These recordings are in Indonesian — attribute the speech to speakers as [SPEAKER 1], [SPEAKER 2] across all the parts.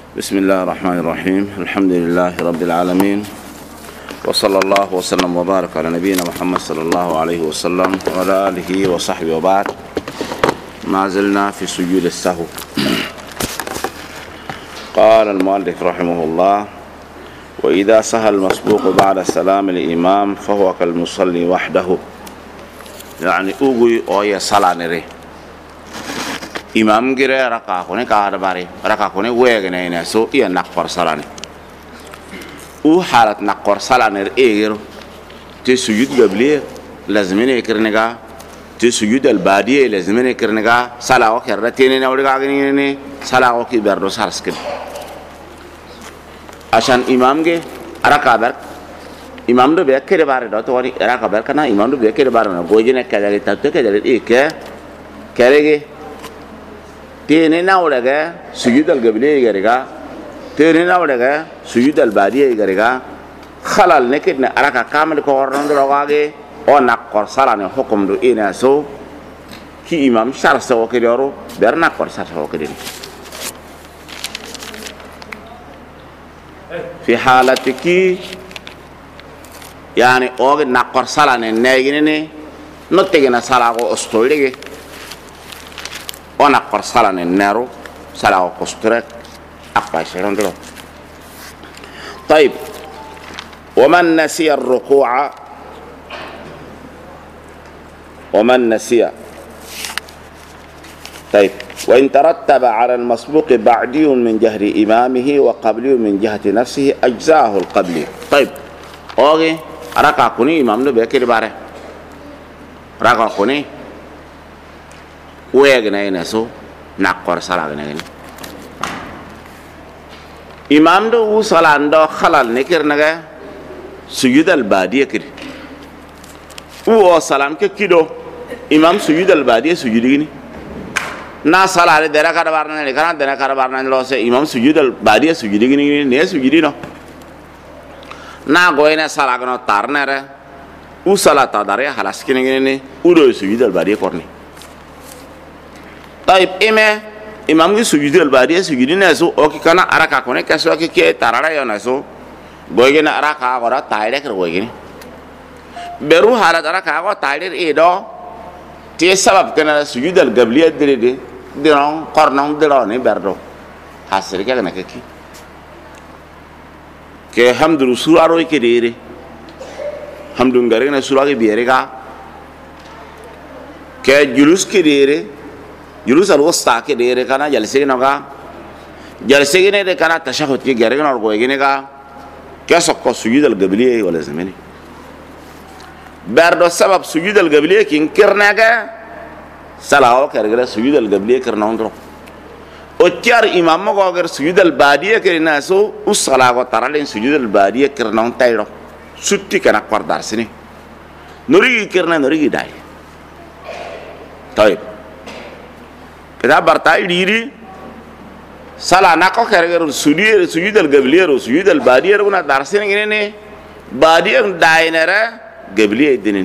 [SPEAKER 1] بسم الله الرحمن الرحيم. الحمد لله رب العالمين، وصلى الله وسلم وبارك على نبينا محمد صلى الله عليه وسلم وعلى آله وصحبه وبعد. ما زلنا في سجود السهو. قال المؤلف رحمه الله: وإذا سهى المسبوق بعد السلام الإمام فهو كالمصلي وحده. يعني أوغي أويا صلاة imam gire raka kone ka bari raka kone wegene ne so iya nakor salane u halat nakor salane egero te sujud gabli lazmine kirnega te sujud al badiye lazmine kirnega sala o kerratene ne wడిగా ne sala o ki berdo sarskin ashan imam ge raka ber imam do be kere bare do to wari raka ber kana imam do be kere bare na gojine kadali tatte kadali ike kerege تيني ناولغا سجود القبلي يغرغا تيني ناولغا سجود الباديه يغرغا خلال نكدنا اركا كامل كو ورن دروغاغي او نقر سالاني حكم دو ايناسو كي امام شارسو كيدورو برنا قر سارسو كيدين في حالتك يعني او نقر سالاني نيغيني نوتيغنا سالاغو استوليغي ona korsala ne nero sala o kostre apa shirondro. طيب ومن نسي الركوع طيب وإن ترتب على المسبوق بعدي من جهر إمامه وقبلي من جهة نفسه أجزاه القبلي. طيب اوغي ركع كوني إمام نو بكير باره ركع كوني ويغنا ينسو نقر صلاة غنغني إمام دو صلاة دو خلال نكر نغا سجود البادية كده و صلاة كده إمام سجود البادية سجود غني نا صلاة درا كده بارنا لكنا درا كده بارنا لوسه إمام سجود البادية سجود غني نه سجود نو نا غوينا صلاة غنو تارنا ره و صلاة تداري خلاص كده غني و دو سجود البادية كورني. طيب imam gi sujudi al badiya sujudi naso o ki kana araka kone kaso ki ke tarara yo naso boyge na araka agora taire kr boyge beru hala araka agora taire edo ti sabab kana sujudi al gabliya direde diron qornon dirone berdo hasir ke kana ke hamdu suraro ke dire hamdu ngare na surage biere ga ke julus ke dire julus al-wusta ke dire kana jalse noga jalse ne de kana tashahhud ke gare no go gene ga keso ko sujud al-qabliya wala zamani bardo sabab sujud al-qabliya kin kirnaga salawo kergala sujud al-qabliya kirna ondro o tiar imam go gar sujud al-badiya kirna so usala go taralen sujud al-badiya kirna on tayro sutti kana qardar sini nuri kirna nuri dai. طيب kita bartai diri salah nak kau kerja sujud al-qabliya sujud al-badiya runa darsin ini ne badiya dainera qabliya idini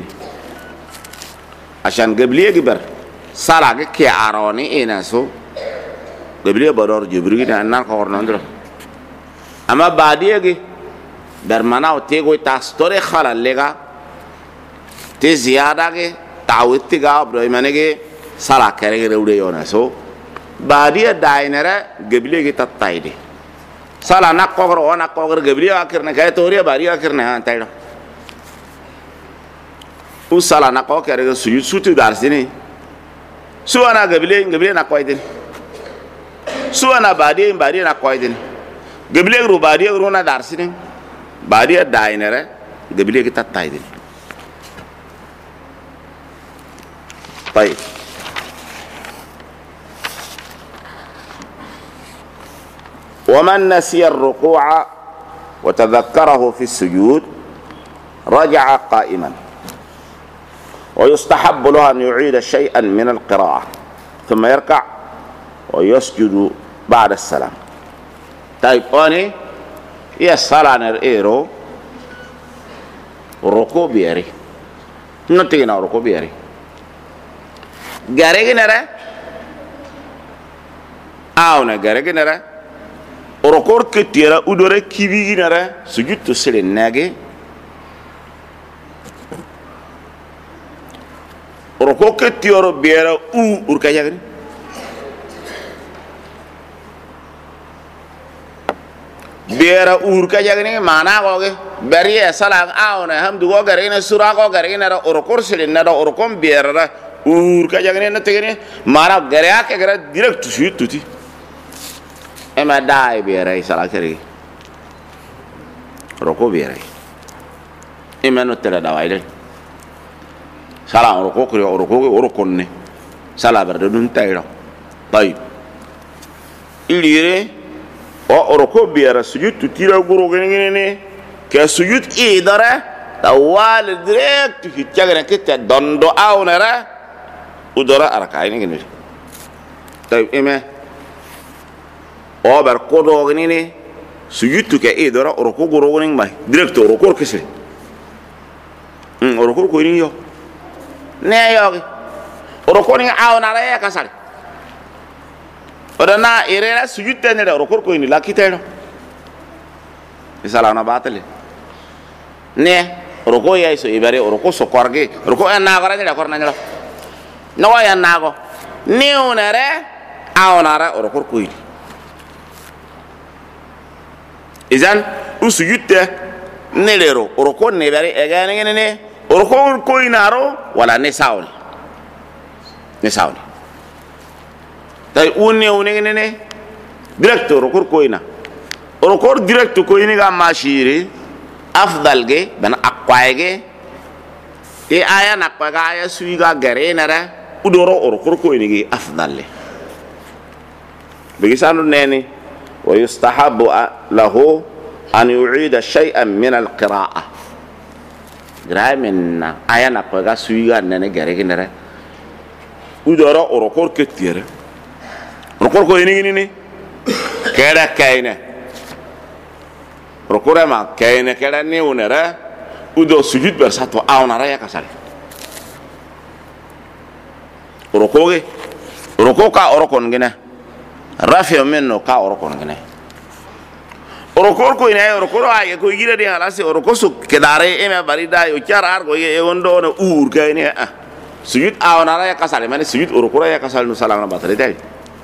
[SPEAKER 1] asan qabliya gibar salah ke aroni ina so qabliya bador jibri na nan ko ornondro ama badiya gi bermana ote go ta story khala lega te ziyada ge tawit ga bro mane ge salah kerja udah yona so badiya dainera qabliya gi tattaide salah nak kogor qabliya akhirnya kayak toriya badiya akhirnya antaido u salah nak kogor kerja sujud sutu dar sini suana qabliya nak koidin suana badiya nak koidin qabliya ru na dar sini badiya dainera qabliya gi tattaide. طيب ومن نسي الركوع وتذكره في السجود رجع قائما ويستحب له أن يعيد شيئا من القراءة ثم يركع ويسجد بعد السلام. طيب أني يا صلاة نرئيرو الركوع بيري نتينا الركوع بيري غاري نرى awna gare ginara orokor ke tira udore kibi nara sujud to sele nage orokor ke tioro biera urka yagni biera urka yagni mana goge bariya salang auna hamdu go garine sura go garine ra orokor sele nada orokom biera urka yagni na tegene mara garea ke gara direct sujud tuti ema dai biera sala kere roko biera ema no tera dawaile sala roko ko orokonne sala berdo dun tayro tay ilire o oroko biera sujud tutira guru gene ke sujud idara tawal direct hitjagana ketta dondo awnara udara arakaini gene tay ema o ber kodo gene sujud ke idara oroko guru gene mai direct oroko kese oroko ko ni yo ne yogi oroko ni awnara ya kasal odana irera sujud tenere oroko ko ni lakitero isala na batale ne oroko ya iso ibare oroko so korge oroko na gara ni korna ni no ya nago ni unere awnara oroko ko ni izan usujudte nelero oroko ne bare egane ne oroko ko inaro wala ne sawni tay une ne directeur oroko ko ina oroko direct ko ini ga mashiri afdal ge bana akwaige e aya nakwaga aya suiga gare nara udoro oroko ko ini ge afdal le bigisanu neni ويستحب له أن يعيد شيئا من القراءة من آيانا قوغا سويغا نene gare nere udoro orokor ketire orokor ko ini kera kaine orokor ma kaine kera ne unera udo sujud bersato aunara ya kasal orokoka orokon gene rafi menno ka orokon gene orokor ko ina orokor ay ko yire de halase orokosu kedare eme barida yo charar go ye wondo na gaine sujud awnara ya kasale mane sujud orokor ya kasal no salama batale tay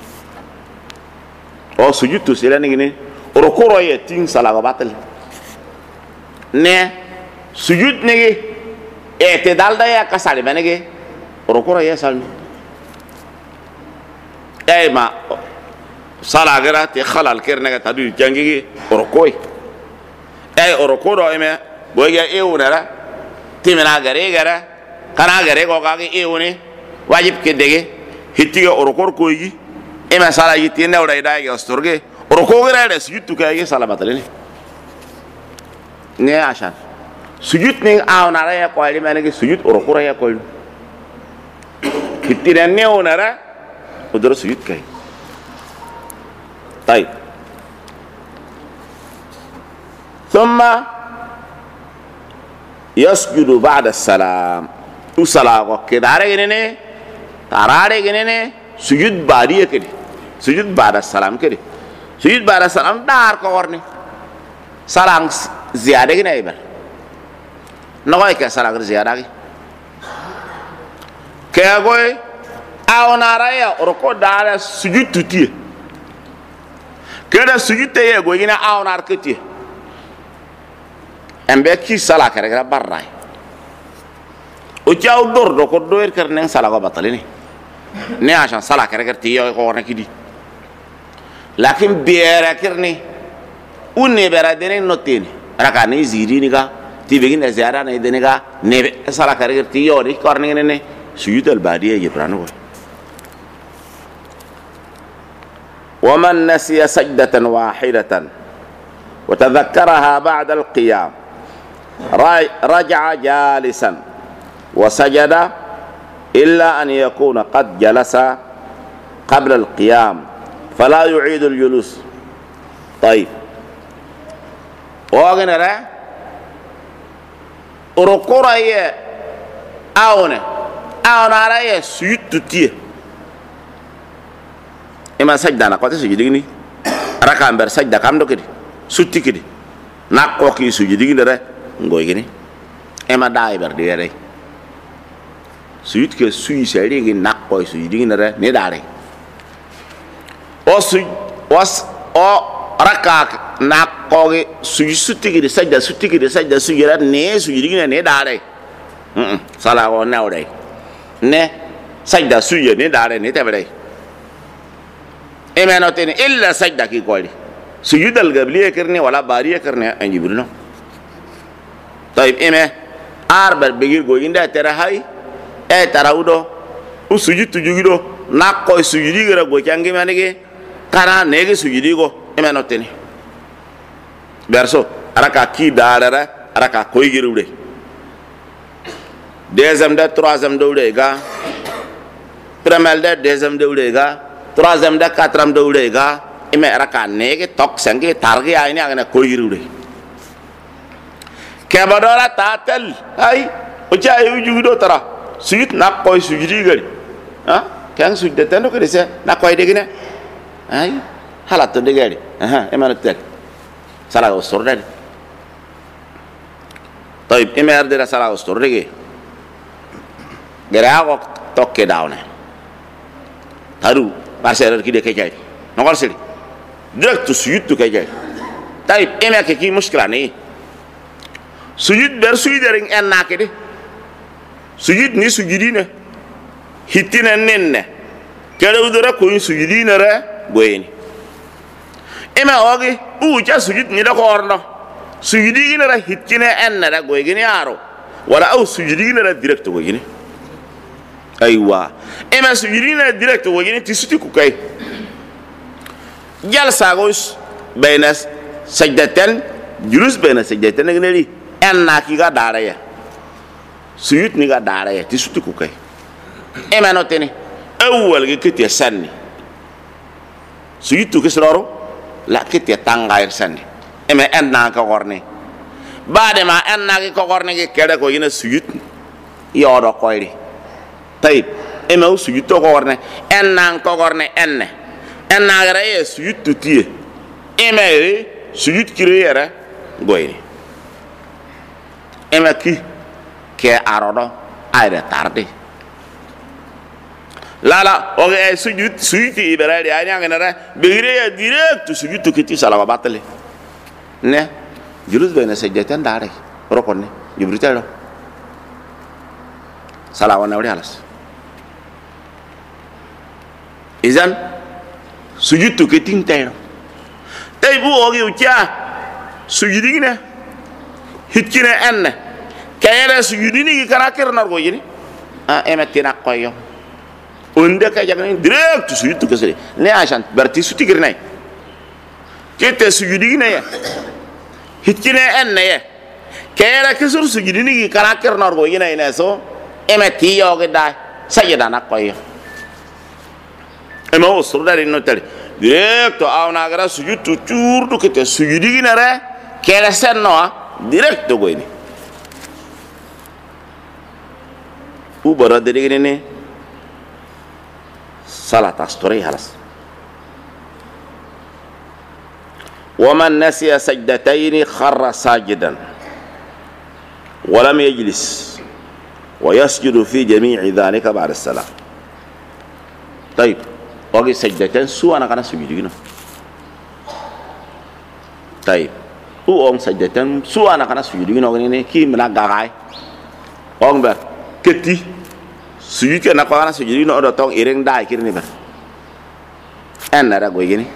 [SPEAKER 1] o sujud to sela ngine orokor ye ting salama batale ne sujud nege te dalda ya kasale mane ge orokor ya salno ma sala gara te khalal kerne ga tadu jangi orokoi orokoro eme boya eunara timena gara kana gare go ga eune wajib ke dege hitiga orokor koyi eme sala yiti ne ora ida ga storge oroko gara da sujud ka ye sala batale ne ashan sujud ne aunara ya ko ali mane ge sujud orokoro ya ko hitira ne onara udro sujud kai طيب ثم يسجد بعد السلام وصلاة كده عارجينه تارارجينه سجود بعديه كده سجود بعد السلام كده سجود بعد السلام دار كورني سلام زيادة كده يبر نقول كده سلام زيادة كده كوي أو نارا أركو دار سجود تطيه كده سجود تيه غوينا او ناركتي امبه كي سلا كره براي او جاو دور دو كو دوير كرنن سلا غو بطلني ني عشان سلا كره تيه كو ورنكدي لكن بيرا كرني وني برا دين نوتين ركاني زيري نيغا تيبين زيارا ني دينغا ني سلا كره تيه وري كورنن ني سجود الباديه يبرانو ومن نسي سجدة واحدة وتذكرها بعد القيام رجع جالسا وسجد إلا أن يكون قد جلس قبل القيام فلا يعيد الجلوس. طيب وغنرا أرقرا أونه على سجود تيه إما سجدنا قد سجدني raka ber sajda kam do kidi sutti kidi nakko ki sujudi ngere ngoy gini ema dai ber de re sujud ke sui sari gi nakko sujudi ngere ne dare o raka nakko gi sutti kidi sajda sujira ne sujudi ngere ne dare sala o nawde ne sajda sujud ne dare ne tabre emenotene illa sajda ki koyri sujud al qabliya karne wala bariya karne an jibrino tayib eme arbar begir go inda tera hay e tarawdo u sujud tujugido nakko sujudi gara go cangi manege kana nege sujudi go emenotene berso araka ki darara araka koy girude deuxième da troisième dawde ga premier da deuxième dawde ga troisième da quatrième dawde ga ime raka nege tok sangi targi ayni agana koyirude kebadora tatel ay ocha ayu judo tara sujud nak koy sujudi gari ha kan sujud tando ke dese nak koy degine ay halat to degari emana tek sala usurde tayib ime ardira sala usurde ge gerago tokke dawne taru parceller ki de kay nokol seli direct sujud to kay tayib eme ke ki muskila ni sujud ber sujud ring enna ke de sujud ni sujudine hitina nenne kede udura ko sujudine re goyeni eme ogi ja sujud ni da ko orno sujudi ina ra hitina enna ra goyeni aro wala au sujudi ina ra direct goyeni aywa eme sujudi ina direct goyeni tisuti ku kay jalsa gos bainas sajdatan julus bainas sajdatan ngali enna ki ga daraya sujud ni ga daraya tisuti ku kay eme no tene awwal ge kiti sanni sujud tu kisroro la kiti tangair sanni eme enna ka gorne bade ma enna ki ko gorne ge kede ko yina sujud yodo koyri tayib eme o sujud to gorne enna ko gorne enne enna gara ye sujud tutie eme sujud kiriyere goyri eme ki ke arodo ayre tarde lala oge sujud iberade ani ngana begire ya direct sujud kiti sala batale ne julus bena sajdatan dare rokone jibritelo sala wana wali halas izan sujud kiti ntayro tay bu oge ucha sujudine hitkine enne kayere sujudini karakter nargo yini emetina koyo onde ka jagani direct sujud to kesere ne ashan berti suti girnay kete sujudine ya hitkine enne ya kayere kesur sujudini karakter nargo yina ina so emeti yoge da sayeda na koyo ema osro dari no tali direct awna gara sujud to churdu kete sujudine re kere senno direct to goyni u bara derigene ne salat astori halas ومن نسي سجدتين خر ساجدا ولم يجلس ويسجد في جميع ذلك بعد السلام طيب وقي سجدتين سوى أنا كنا سجدين طيب هو سجدتين سوى أنا كنا سجدين وقني كي منا غاي ber keti sujud ke nakwana sujud no do tong ireng dai kirni ber en nara go yini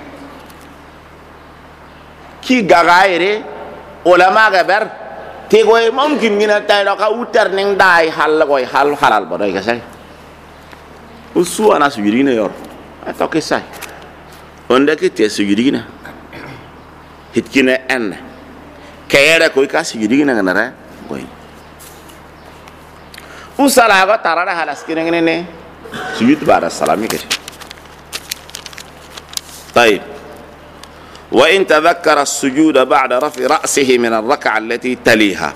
[SPEAKER 1] ki gagaire ulama ga ber te go mumkin ngina tay do ka utar ning dai hal go hal halal bodoy ga sai usu ana sujud ne yor ato ke sai onde ke te sujud ne hitkine en kayere ko ka sujud ne ngana go yini usala go tarara halas kinene ne sujud ba'da salami kete طيب وإن تذكر السجود بعد رفع رأسه من الركعة التي تليها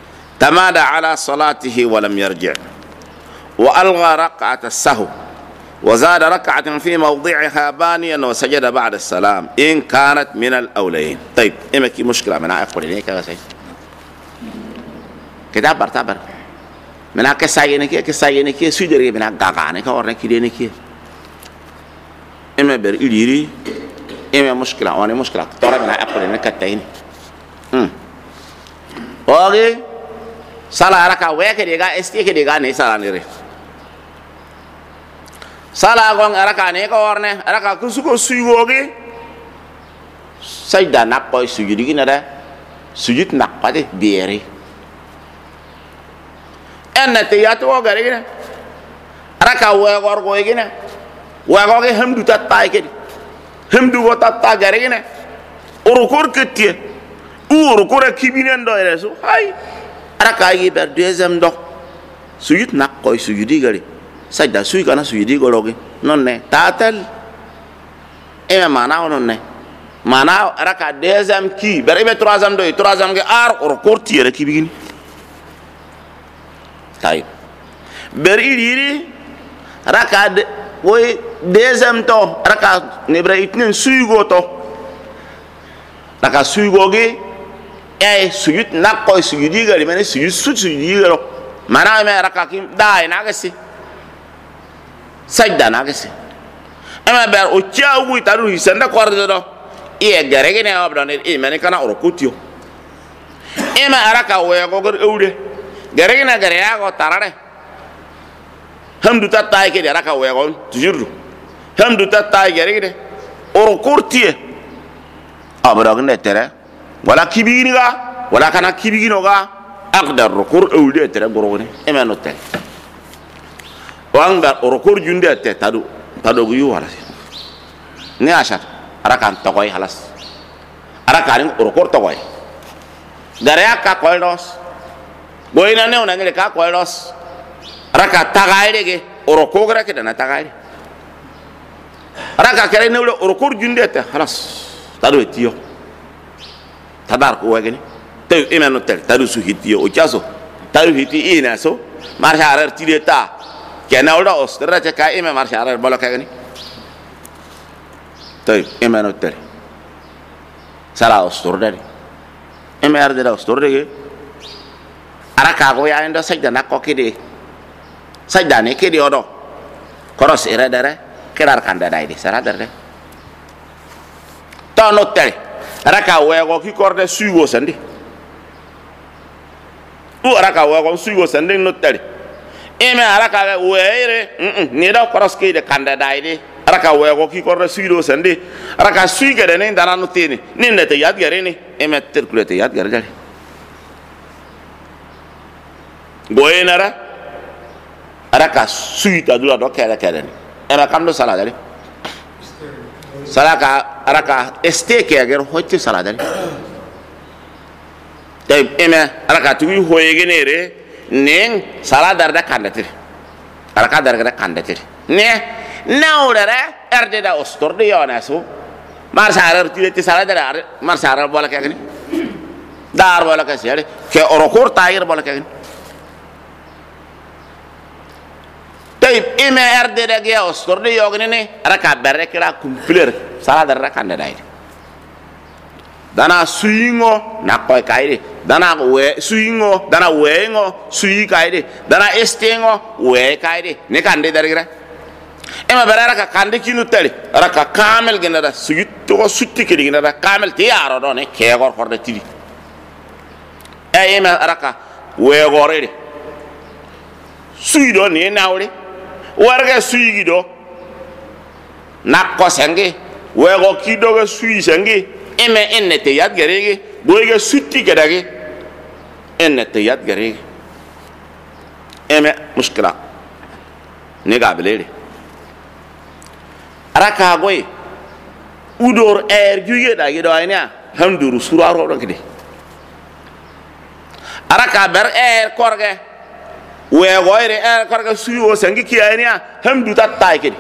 [SPEAKER 1] تمادى على صلاته ولم يرجع وألغى ركعة السهو وزاد ركعة في موضعها بانيا وسجد بعد السلام إن كانت من الأولين. طيب إما كي مشكلة من أقول لك كذا شيء كتاب برتابر من كساينك سيدري من أقاقانك أورنك كذي إما بريديري إما مشكلة وأنا مشكلة ترى من أقول لك كتاين أوكي سلا ركع وياك ديجا استيك ديجا نيسا نيري سلا غون ركع نيكا ورنه ركع كسوكو سيغوغي سجدا نقوي سجودي ندا سجود نقادي بيري أن تياتو غارينا ركع ويغور غويغينا ويغوغي همدو تاتاي كدي همدو وتاتا غارينا أوركور كتيه أوركور كيبينن دويرسو هاي raka yi ber deuxième do sujud nak koy sujudi gari sajda suy kana sujudi gologe non ne tatal e mana non ne mana raka deuxième ki ber be troisième do troisième ge ar or courtier ki bigini tay ber iri raka de woy deuxième to raka ne ber itnen suy go to raka suy go ge sujud nak koy sujudi gari mene sujud sujudi garo mana me rakakim dai nagasi sajda nagasi ama ber o chawu taru hisanda kordo do gare gene obdon mene kana orokutio ema araka we gogor eude gare gene gare ya go tarare hamdu tatai ke raka we go tujuru hamdu tatai gare gene orokurtie abrogne tere wala kibini ga wala kana kibini ga aqdar rukur awde tere gorone emano tel wanga rukur junde te tadu gu wala ni ashat arakan tokoy halas arakan rukur tokoy daria ka koydos boyna ne onane ka koydos raka tagayde ge rukur gara ke dana tagayde raka kere ne rukur junde te halas tadu etiyo tadar ko wagani taw imano tel taru su hitiyo o chaso taru hiti ina so marsharar tileta kenawda ostra ta ka ima marsharar bolaka gani taw imano tel sala ostordari imar de ostordege araka go ya ndo sajda nakko kidi sajda ne kidi odo koros ira dare kerar kanda dai di sara dare to no tel raka wego ki korde suigo sandi u raka wego suigo sandi no tari eme raka weere ni da koroske de kanda daide raka wego ki korde suigo sandi raka suige de ne dana no tini ni ne te yad gare ni eme terkulete yad gare jali goyenara raka suita dula do kere kere ni eme kamdo sala jali salaka araka esteke agar hoche saladani tay eme araka tuwi hoyegenere nen saladar da kandatiri araka darga kandatiri ne nawrere erde da ostorde yonaso marsarar tileti saladar marsarar bola kagni dar bola kasere ke orokor tayir bola kagni tay eme erde da ge ostorde yogne ne araka berrekra kumpler saladar rakande dai dana suingo nakoy kaide dana we suingo dana wengo sui kaide dana estengo we kaide ne kande darigra ema berara ka kande kinu tali raka kamel genada suyit to sutti kedi genada kamel ti yaro do ne ke gor horde tili ema raka we gorede sui do ne nawre warga sui gido nakko senge wego kidoga sui sangi eme ennete yad garege boyga sutti gadage ennete yad garege eme mushkila ne gablele araka goy udor juye da gido ayna hamduru suraro do kidi araka ber korge wego ire korge suyo sangi ki ayna hamdu tatai kidi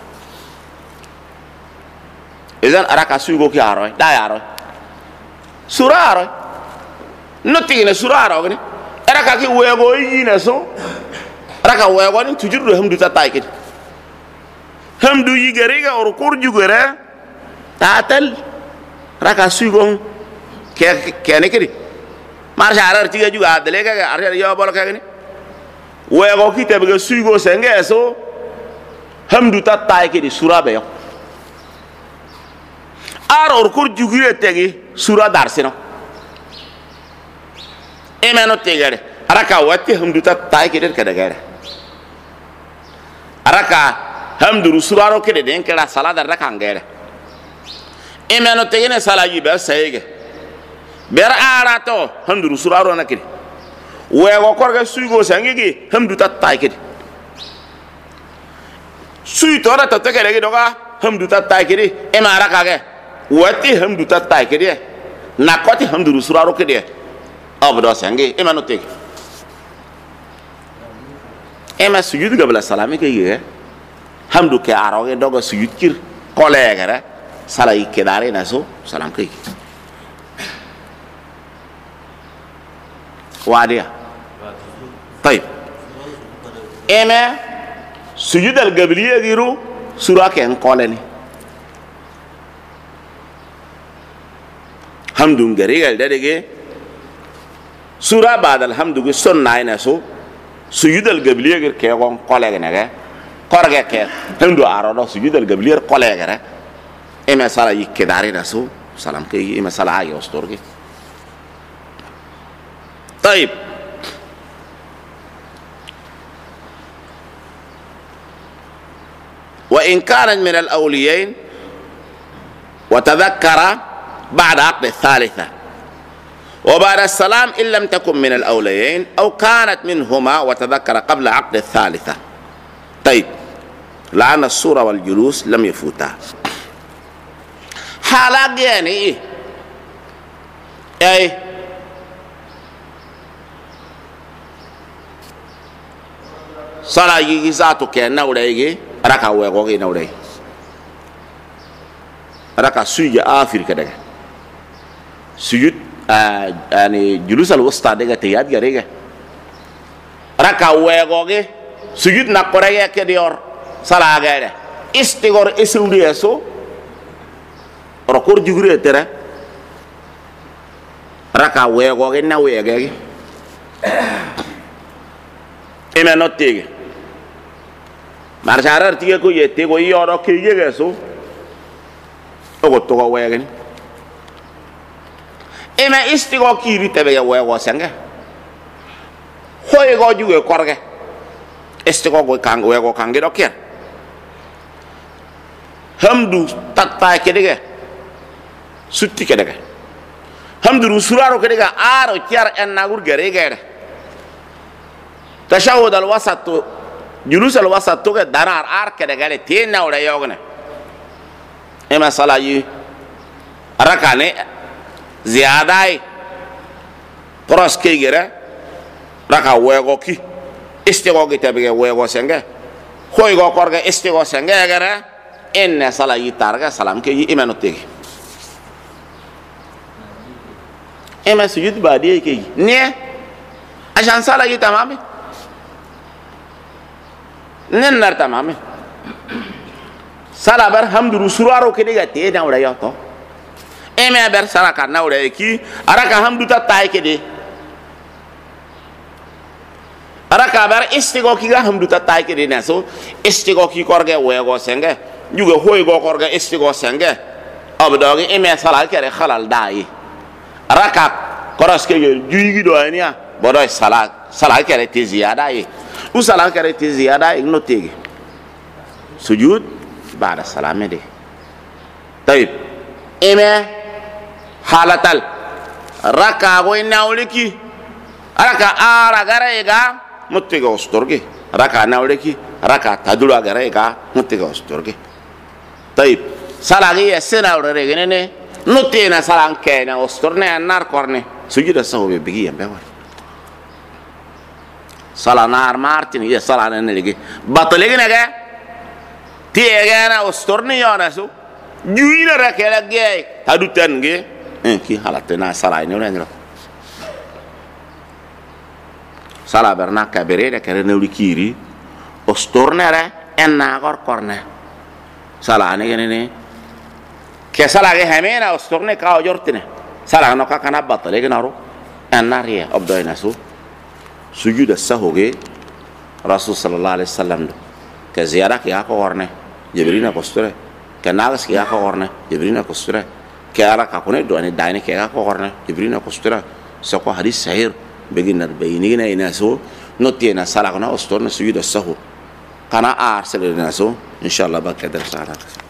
[SPEAKER 1] izan araka sugo ki aroy da yaroy suraro noti ne suraro gani araka ki wego yina so araka wego ni tujuru hamdu tatai kidi hamdu yigariga or kur jugara tatal raka sugong kene kedi mar sharar tiga juga adle ga ar yo bol ka ni we go kite be sugo senge so hamdu tatai kedi sura be yo ar or kur jugire tegi sura darsino emeno tegare araka watti hamdu tatai kedi kadagare araka hamdu suraro kedi den kala salada raka ngere emeno tegene salaji be sayege ber arato hamdu suraro nakiri we go korga sugo sangigi hamdu tatai kedi sui tora to tegere gi doga hamdu tatai kedi emara kage wati hamdu tatai kedi nakoti hamdu suraro kedi abdo sangi emeno tegi ema sujud gabla salami ke ye hamdu ke aroge doga sujud kir kolegere salai kedare naso salam ke wadia طيب ema sujud al gabliya giru sura ken koleni hamdu ngari gal dadege sura badal hamdu ge sunna ina so sujud al gabliya gir ke gon kolega nege korge ke hamdu arodo sujud al gabliya kolega re ema sala yikedare naso salam ke ema sala ayo storge طيب وإن كانت من الأوليين وتذكر بعد عقد الثالثة وبعد السلام إن لم تكن من الأوليين أو كانت منهما وتذكر قبل عقد الثالثة طيب لأن الصورة والجلوس لم يفوتا حالا يعني إيه أي صلاة يجي ذاته كأنه ولايجي raka wego ge nawre raka suje afir kadega sujud ani julus al wusta daga tiyad garega raka wego ge sujud na korege ke dior sala gare istigor isudi eso rokor jugure tere raka wego ge na wege eme notege marcharar tiga ko yete ko yoro ke yegeso ogo to go wegen ema istigo kiri tebe ya wego sanga hoy go juge korge istigo go kang wego kange doker hamdu tatta kedege sutti kedege hamdu suraro kedege aro tiar en nagur gere gere tashahhud al wasat julus al wasat to ke darar ar kede gale tena ora yogne ema salayi rakane ziyadai pros ke gere raka wego ki istigo ki tabe wego senge hoy go korga istigo senge gere enne salayi targa salam ke yi imano tegi ema sujud badi ke ne ajan salayi tamami nen nar tamame sala bar hamdu suraro ke diga te na ora yoto eme ber sala ka na ora ki araka hamdu ta tay ke de araka bar istigo ki ga hamdu ta tay ke de na so istigo ki korge wego senge juga hoy go korge istigo senge abdogi eme sala ke re khalal dai araka koros ke juigi do ania bodo sala ke re te ziyada yi usala kare ti ziyada igno tege sujud ba'da salame de tayib eme halatal raka go inauliki raka ara garega muttiga ostorge raka nauliki raka tadula garega muttiga ostorge tayib salagi esena urege ne nutena salan kena ostorne anar korne sujud sahobe bigi yambe war sala nar martin ya sala nan legi batolegi naga tiega na ostorni yana so juina rakela ge hadutan ge ki halatena sala ni ora sala berna kabere da kare ne kiri ostornere enna gor korne sala ne ke sala ge hamena ostorne ka jortine sala no ka kana batale ge naro anariya abdo inasu sujud as-sahwi ge rasul sallallahu alaihi wasallam ke ziyara ke ko orne jibrina kosture ke nagas ke ko orne jibrina kosture ke ara ka kone do ani daine ke ko orne jibrina kosture so ko hadis sahih beginar bayinina inasu notiena sala kana ostorne sujud as-sahwi kana arsel inasu inshallah bakadar sala